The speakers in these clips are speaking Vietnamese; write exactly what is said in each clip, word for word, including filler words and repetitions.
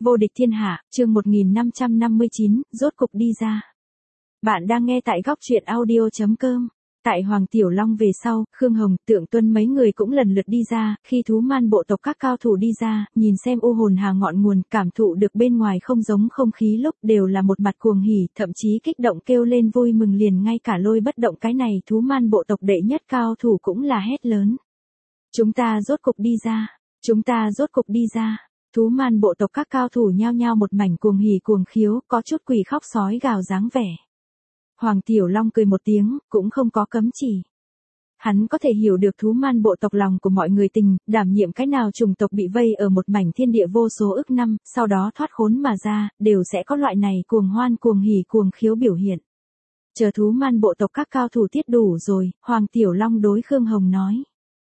Vô địch thiên hạ, chương một nghìn năm trăm năm mươi chín, rốt cục đi ra. Bạn đang nghe tại góc truyện audio chấm com. Tại Hoàng Tiểu Long về sau, Khương Hồng, Tượng Tuân mấy người cũng lần lượt đi ra, khi thú man bộ tộc các cao thủ đi ra, nhìn xem u hồn hà ngọn nguồn, cảm thụ được bên ngoài không giống không khí lúc đều là một mặt cuồng hỉ, thậm chí kích động kêu lên vui mừng, liền ngay cả Lôi Bất Động cái này thú man bộ tộc đệ nhất cao thủ cũng là hét lớn. Chúng ta rốt cục đi ra, chúng ta rốt cục đi ra. Thú man bộ tộc các cao thủ nhao nhao một mảnh cuồng hỉ cuồng khiếu, có chút quỷ khóc sói gào dáng vẻ. Hoàng Tiểu Long cười một tiếng, cũng không có cấm chỉ. Hắn có thể hiểu được thú man bộ tộc lòng của mọi người tình, đảm nhiệm cái nào chủng tộc bị vây ở một mảnh thiên địa vô số ức năm, sau đó thoát khốn mà ra, đều sẽ có loại này cuồng hoan cuồng hỉ cuồng khiếu biểu hiện. Chờ thú man bộ tộc các cao thủ tiết đủ rồi, Hoàng Tiểu Long đối Khương Hồng nói.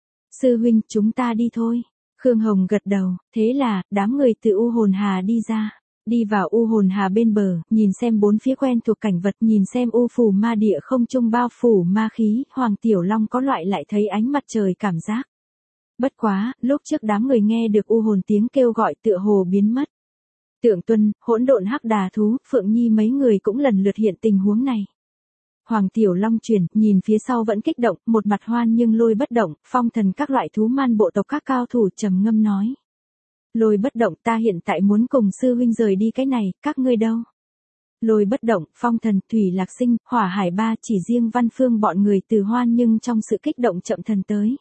Sư huynh, chúng ta đi thôi. Khương Hồng gật đầu, thế là, đám người từ U Hồn Hà đi ra. Đi vào U Hồn Hà bên bờ, nhìn xem bốn phía quen thuộc cảnh vật, nhìn xem u phủ ma địa không trung bao phủ ma khí, Hoàng Tiểu Long có loại lại thấy ánh mặt trời cảm giác. Bất quá, lúc trước đám người nghe được u hồn tiếng kêu gọi tựa hồ biến mất. Tượng Tuân, Hỗn Độn Hắc Đà Thú, Phượng Nhi mấy người cũng lần lượt hiện tình huống này. Hoàng Tiểu Long chuyển, nhìn phía sau vẫn kích động, một mặt hoan nhưng Lôi Bất Động, Phong Thần các loại thú man bộ tộc các cao thủ trầm ngâm nói. Lôi Bất Động, ta hiện tại muốn cùng sư huynh rời đi cái này, các ngươi đâu? Lôi Bất Động, Phong Thần, Thủy Lạc Sinh, Hỏa Hải Ba, chỉ riêng Văn Phương bọn người từ hoan nhưng trong sự kích động chậm thần tới.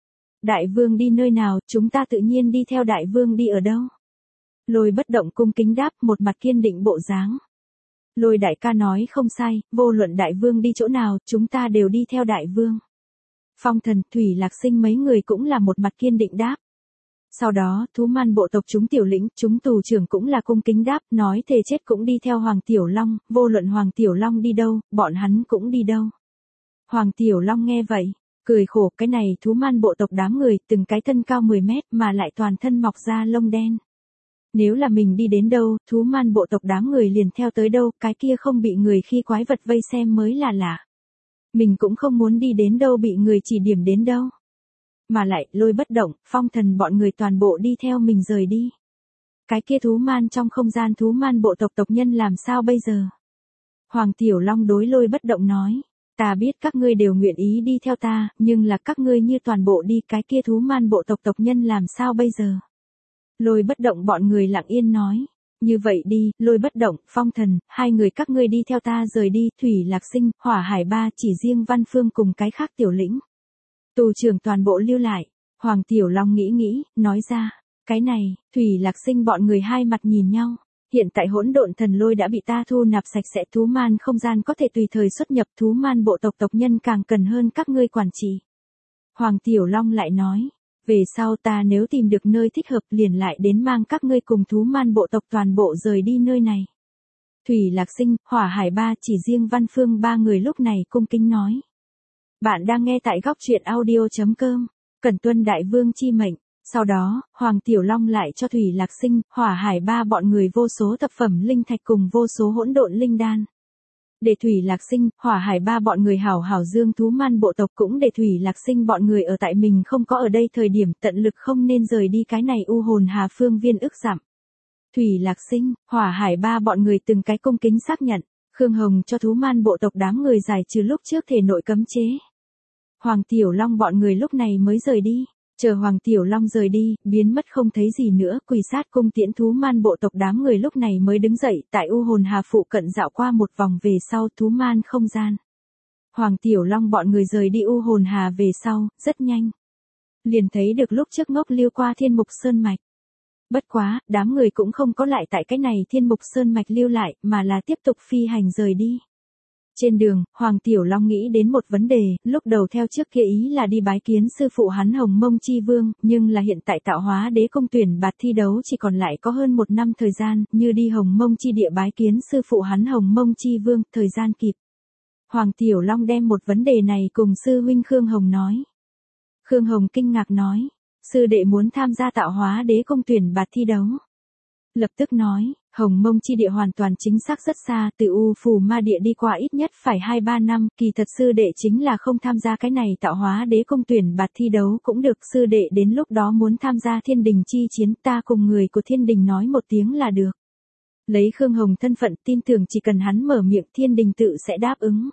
Đại vương đi nơi nào, chúng ta tự nhiên đi theo đại vương đi ở đâu? Lôi Bất Động cung kính đáp, một mặt kiên định bộ dáng. Lôi đại ca nói không sai, vô luận đại vương đi chỗ nào, chúng ta đều đi theo đại vương. Phong Thần, Thủy Lạc Sinh mấy người cũng là một mặt kiên định đáp. Sau đó, thú man bộ tộc chúng tiểu lĩnh, chúng tù trưởng cũng là cung kính đáp, nói thề chết cũng đi theo Hoàng Tiểu Long, vô luận Hoàng Tiểu Long đi đâu, bọn hắn cũng đi đâu. Hoàng Tiểu Long nghe vậy, cười khổ, cái này thú man bộ tộc đám người, từng cái thân cao mười mét mà lại toàn thân mọc ra lông đen. Nếu là mình đi đến đâu, thú man bộ tộc đám người liền theo tới đâu, cái kia không bị người khi quái vật vây xem mới là lạ. Mình cũng không muốn đi đến đâu bị người chỉ điểm đến đâu. Mà lại, Lôi Bất Động, Phong Thần bọn người toàn bộ đi theo mình rời đi. Cái kia thú man trong không gian thú man bộ tộc tộc nhân làm sao bây giờ? Hoàng Tiểu Long đối Lôi Bất Động nói. Ta biết các ngươi đều nguyện ý đi theo ta, nhưng là các ngươi như toàn bộ đi, cái kia thú man bộ tộc tộc nhân làm sao bây giờ? Lôi Bất Động bọn người lặng yên nói. Như vậy đi, Lôi Bất Động, Phong Thần, hai người các ngươi đi theo ta rời đi, Thủy Lạc Sinh, Hỏa Hải Ba, chỉ riêng Văn Phương cùng cái khác tiểu lĩnh. Tù trưởng toàn bộ lưu lại. Hoàng Tiểu Long nghĩ nghĩ, nói ra. Cái này, Thủy Lạc Sinh bọn người hai mặt nhìn nhau. Hiện tại hỗn độn thần lôi đã bị ta thu nạp sạch sẽ, thú man không gian có thể tùy thời xuất nhập, thú man bộ tộc tộc nhân càng cần hơn các ngươi quản trị. Hoàng Tiểu Long lại nói. Về sau ta nếu tìm được nơi thích hợp liền lại đến mang các ngươi cùng thú man bộ tộc toàn bộ rời đi nơi này. Thủy Lạc Sinh, Hỏa Hải Ba, chỉ riêng Văn Phương ba người lúc này cung kính nói. Bạn đang nghe tại góc truyện audio chấm com, cần tuân đại vương chi mệnh. Sau đó, Hoàng Tiểu Long lại cho Thủy Lạc Sinh, Hỏa Hải Ba bọn người vô số thập phẩm linh thạch cùng vô số hỗn độn linh đan. Để Thủy Lạc Sinh, Hỏa Hải Ba bọn người hảo hảo dương thú man bộ tộc, cũng để Thủy Lạc Sinh bọn người ở tại mình không có ở đây thời điểm tận lực không nên rời đi cái này u hồn hà phương viên ức giảm. Thủy Lạc Sinh, Hỏa Hải Ba bọn người từng cái cung kính xác nhận. Khương Hồng cho thú man bộ tộc đám người giải trừ lúc trước thể nội cấm chế. Hoàng Tiểu Long bọn người lúc này mới rời đi. Chờ Hoàng Tiểu Long rời đi, biến mất không thấy gì nữa, quỳ sát cung tiễn thú man bộ tộc đám người lúc này mới đứng dậy, tại u hồn hà phụ cận dạo qua một vòng về sau thú man không gian. Hoàng Tiểu Long bọn người rời đi u hồn hà về sau, rất nhanh. Liền thấy được lúc trước ngốc liêu qua Thiên Mục Sơn Mạch. Bất quá, đám người cũng không có lại tại cái này Thiên Mục Sơn Mạch lưu lại, mà là tiếp tục phi hành rời đi. Trên đường, Hoàng Tiểu Long nghĩ đến một vấn đề, lúc đầu theo trước kia ý là đi bái kiến sư phụ hắn Hồng Mông Chi Vương, nhưng là hiện tại tạo hóa đế công tuyển bạt thi đấu chỉ còn lại có hơn một năm thời gian, như đi Hồng Mông Chi địa bái kiến sư phụ hắn Hồng Mông Chi Vương, thời gian kịp. Hoàng Tiểu Long đem một vấn đề này cùng sư huynh Khương Hồng nói. Khương Hồng kinh ngạc nói, sư đệ muốn tham gia tạo hóa đế công tuyển bạt thi đấu. Lập tức nói, Hồng Mông chi địa hoàn toàn chính xác rất xa, từ U Phù Ma địa đi qua ít nhất phải hai ba năm, kỳ thật sư đệ chính là không tham gia cái này tạo hóa đế công tuyển bạt thi đấu cũng được, sư đệ đến lúc đó muốn tham gia thiên đình chi chiến ta cùng người của thiên đình nói một tiếng là được. Lấy Khương Hồng thân phận tin tưởng chỉ cần hắn mở miệng thiên đình tự sẽ đáp ứng.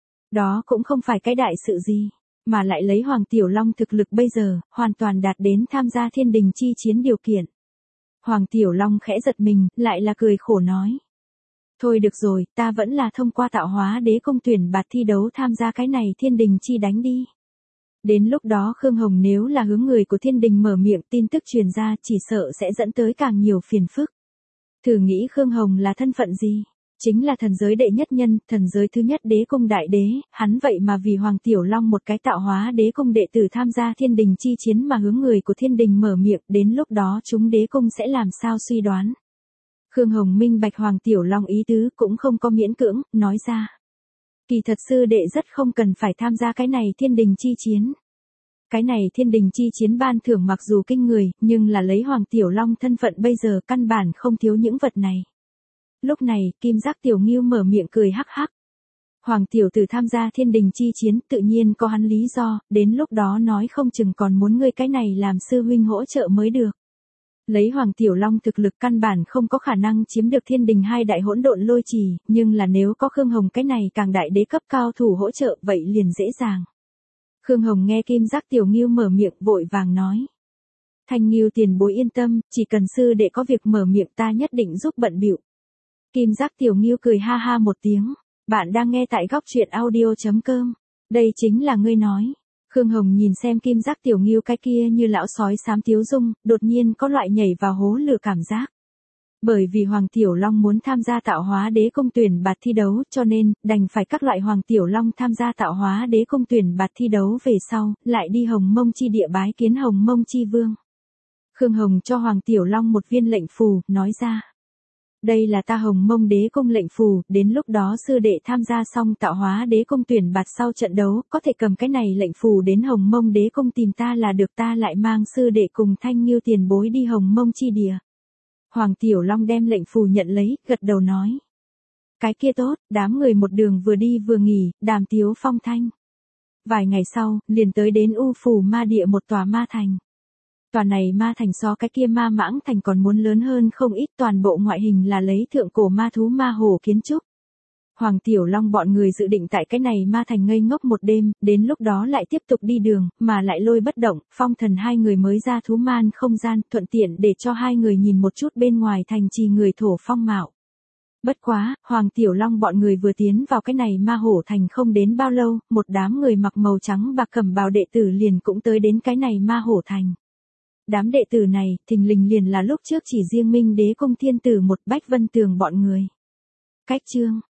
Đó cũng không phải cái đại sự gì, mà lại lấy Hoàng Tiểu Long thực lực bây giờ, hoàn toàn đạt đến tham gia thiên đình chi chiến điều kiện. Hoàng Tiểu Long khẽ giật mình, lại là cười khổ nói. Thôi được rồi, ta vẫn là thông qua tạo hóa đế công tuyển bạt thi đấu tham gia cái này thiên đình chi đánh đi. Đến lúc đó Khương Hồng nếu là hướng người của thiên đình mở miệng tin tức truyền ra chỉ sợ sẽ dẫn tới càng nhiều phiền phức. Thử nghĩ Khương Hồng là thân phận gì? Chính là thần giới đệ nhất nhân, thần giới thứ nhất đế cung đại đế, hắn vậy mà vì Hoàng Tiểu Long một cái tạo hóa đế cung đệ tử tham gia thiên đình chi chiến mà hướng người của thiên đình mở miệng, đến lúc đó chúng đế cung sẽ làm sao suy đoán. Khương Hồng minh bạch Hoàng Tiểu Long ý tứ cũng không có miễn cưỡng, nói ra. Kỳ thật sư đệ rất không cần phải tham gia cái này thiên đình chi chiến. Cái này thiên đình chi chiến ban thưởng mặc dù kinh người, nhưng là lấy Hoàng Tiểu Long thân phận bây giờ căn bản không thiếu những vật này. Lúc này, Kim Giác Tiểu Ngưu mở miệng cười hắc hắc. Hoàng Tiểu Tử tham gia thiên đình chi chiến tự nhiên có hắn lý do, đến lúc đó nói không chừng còn muốn ngươi cái này làm sư huynh hỗ trợ mới được. Lấy Hoàng Tiểu Long thực lực căn bản không có khả năng chiếm được thiên đình hai đại hỗn độn lôi trì, nhưng là nếu có Khương Hồng cái này càng đại đế cấp cao thủ hỗ trợ vậy liền dễ dàng. Khương Hồng nghe Kim Giác Tiểu Ngưu mở miệng vội vàng nói. Thanh Ngưu tiền bối yên tâm, chỉ cần sư đệ có việc mở miệng ta nhất định giúp bận bịu. Kim Giác Tiểu Ngưu cười ha ha một tiếng, bạn đang nghe tại góc truyện audio chấm com, đây chính là ngươi nói. Khương Hồng nhìn xem Kim Giác Tiểu Ngưu cái kia như lão sói xám tiếu dung, đột nhiên có loại nhảy vào hố lửa cảm giác. Bởi vì Hoàng Tiểu Long muốn tham gia tạo hóa đế công tuyển bạt thi đấu cho nên, đành phải các loại Hoàng Tiểu Long tham gia tạo hóa đế công tuyển bạt thi đấu về sau, lại đi Hồng Mông chi địa bái kiến Hồng Mông chi vương. Khương Hồng cho Hoàng Tiểu Long một viên lệnh phù, nói ra. Đây là ta Hồng Mông đế công lệnh phù, đến lúc đó sư đệ tham gia xong tạo hóa đế công tuyển bạt sau trận đấu, có thể cầm cái này lệnh phù đến Hồng Mông đế công tìm ta là được, ta lại mang sư đệ cùng Thanh Ngưu tiền bối đi Hồng Mông chi địa. Hoàng Tiểu Long đem lệnh phù nhận lấy, gật đầu nói. Cái kia tốt, đám người một đường vừa đi vừa nghỉ, đàm tiếu phong thanh. Vài ngày sau, liền tới đến U Phù Ma địa một tòa ma thành. Tòa này ma thành so cái kia ma mãng thành còn muốn lớn hơn không ít, toàn bộ ngoại hình là lấy thượng cổ ma thú ma hổ kiến trúc. Hoàng Tiểu Long bọn người dự định tại cái này ma thành ngây ngốc một đêm, đến lúc đó lại tiếp tục đi đường, mà lại Lôi Bất Động, Phong Thần hai người mới ra thú man không gian, thuận tiện để cho hai người nhìn một chút bên ngoài thành trì người thổ phong mạo. Bất quá, Hoàng Tiểu Long bọn người vừa tiến vào cái này ma hổ thành không đến bao lâu, một đám người mặc màu trắng bạc cẩm bào đệ tử liền cũng tới đến cái này ma hổ thành. Đám đệ tử này, thình lình liền là lúc trước chỉ riêng Minh Đế Cung Thiên Tử một Bách Vân Tường bọn người. Cách chương,